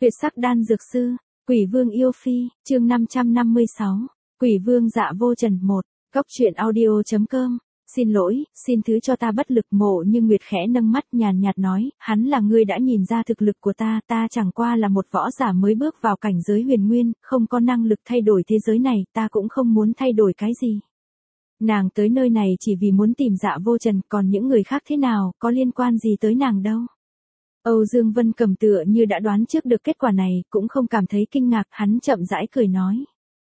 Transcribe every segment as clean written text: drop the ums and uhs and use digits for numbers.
Tuyệt sắc đan dược sư, Quỷ Vương yêu phi, chương 556, Quỷ Vương dạ vô trần 1, góc truyện audio.com. Xin lỗi, xin thứ cho ta bất lực. Mộ Như Nguyệt khẽ nâng mắt nhàn nhạt nói, hắn là ngươi đã nhìn ra thực lực của ta chẳng qua là một võ giả mới bước vào cảnh giới huyền nguyên, không có năng lực thay đổi thế giới này, ta cũng không muốn thay đổi cái gì. Nàng tới nơi này chỉ vì muốn tìm dạ vô trần, còn những người khác thế nào, có liên quan gì tới nàng đâu. Âu Dương Vân Cầm tựa như đã đoán trước được kết quả này, cũng không cảm thấy kinh ngạc, hắn chậm rãi cười nói.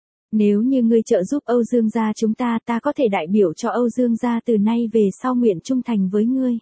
Nếu như ngươi trợ giúp Âu Dương gia chúng ta có thể đại biểu cho Âu Dương gia từ nay về sau nguyện trung thành với ngươi.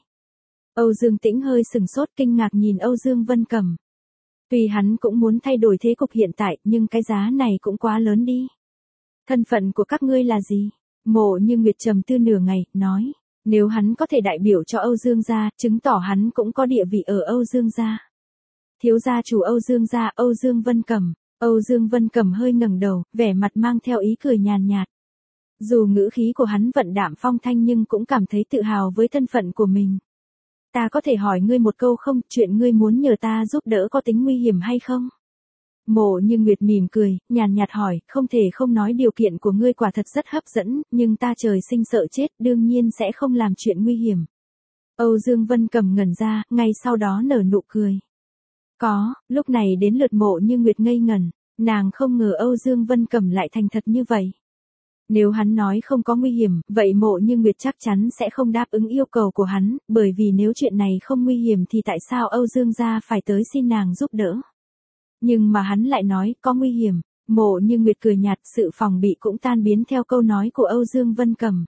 Âu Dương Tĩnh hơi sừng sốt kinh ngạc nhìn Âu Dương Vân Cầm. Tuy hắn cũng muốn thay đổi thế cục hiện tại, nhưng cái giá này cũng quá lớn đi. Thân phận của các ngươi là gì? Mộ Như Nguyệt trầm tư nửa ngày, nói. Nếu hắn có thể đại biểu cho Âu Dương gia, chứng tỏ hắn cũng có địa vị ở Âu Dương gia. Thiếu gia chủ Âu Dương gia, Âu Dương Vân Cầm. Âu Dương Vân Cầm hơi ngẩng đầu, vẻ mặt mang theo ý cười nhàn nhạt. Dù ngữ khí của hắn vận đạm phong thanh nhưng cũng cảm thấy tự hào với thân phận của mình. Ta có thể hỏi ngươi một câu không, chuyện ngươi muốn nhờ ta giúp đỡ có tính nguy hiểm hay không? Mộ Như Nguyệt mỉm cười, nhàn nhạt hỏi, không thể không nói điều kiện của ngươi quả thật rất hấp dẫn, nhưng ta trời sinh sợ chết, đương nhiên sẽ không làm chuyện nguy hiểm. Âu Dương Vân Cầm ngẩn ra, ngay sau đó nở nụ cười. Có, lúc này đến lượt Mộ Như Nguyệt ngây ngẩn, nàng không ngờ Âu Dương Vân Cầm lại thành thật như vậy. Nếu hắn nói không có nguy hiểm, vậy Mộ Như Nguyệt chắc chắn sẽ không đáp ứng yêu cầu của hắn, bởi vì nếu chuyện này không nguy hiểm thì tại sao Âu Dương gia phải tới xin nàng giúp đỡ. Nhưng mà hắn lại nói, có nguy hiểm. Mộ Như Nguyệt cười nhạt, sự phòng bị cũng tan biến theo câu nói của Âu Dương Vân Cầm.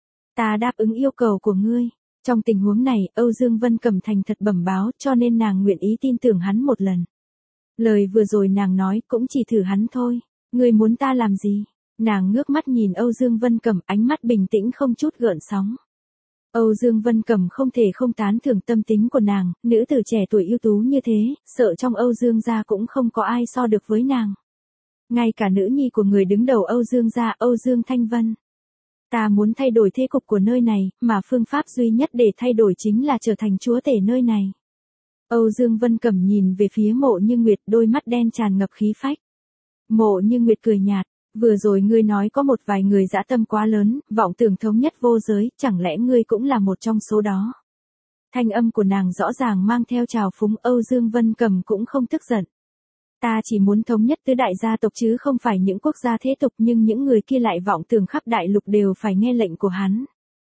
Ta đáp ứng yêu cầu của ngươi. Trong tình huống này, Âu Dương Vân Cầm thành thật bẩm báo, cho nên nàng nguyện ý tin tưởng hắn một lần. Lời vừa rồi nàng nói cũng chỉ thử hắn thôi. Ngươi muốn ta làm gì? Nàng ngước mắt nhìn Âu Dương Vân Cầm, ánh mắt bình tĩnh không chút gợn sóng. Âu Dương Vân Cầm không thể không tán thưởng tâm tính của nàng, nữ tử trẻ tuổi ưu tú như thế, sợ trong Âu Dương gia cũng không có ai so được với nàng. Ngay cả nữ nhi của người đứng đầu Âu Dương gia, Âu Dương Thanh Vân. Ta muốn thay đổi thế cục của nơi này, mà phương pháp duy nhất để thay đổi chính là trở thành chúa tể nơi này. Âu Dương Vân Cầm nhìn về phía Mộ Như Nguyệt, đôi mắt đen tràn ngập khí phách. Mộ Như Nguyệt cười nhạt. Vừa rồi ngươi nói có một vài người dã tâm quá lớn, vọng tưởng thống nhất vô giới, chẳng lẽ ngươi cũng là một trong số đó? Thanh âm của nàng rõ ràng mang theo trào phúng. Âu Dương Vân Cầm cũng không tức giận. Ta chỉ muốn thống nhất tứ đại gia tộc chứ không phải những quốc gia thế tục, nhưng những người kia lại vọng tưởng khắp đại lục đều phải nghe lệnh của hắn.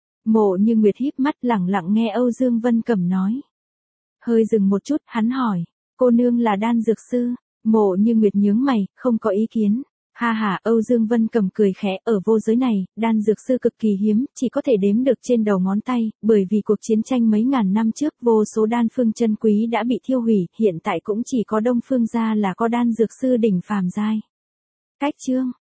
Mộ Như Nguyệt híp mắt lẳng lặng nghe Âu Dương Vân Cầm nói. Hơi dừng một chút, hắn hỏi, cô nương là đan dược sư? Mộ Như Nguyệt nhướng mày, không có ý kiến. Ha ha, Âu Dương Vân Cầm cười khẽ, ở vô giới này, đan dược sư cực kỳ hiếm, chỉ có thể đếm được trên đầu ngón tay, bởi vì cuộc chiến tranh mấy ngàn năm trước vô số đan phương chân quý đã bị thiêu hủy, hiện tại cũng chỉ có Đông Phương gia là có đan dược sư đỉnh phàm giai. Cách chương,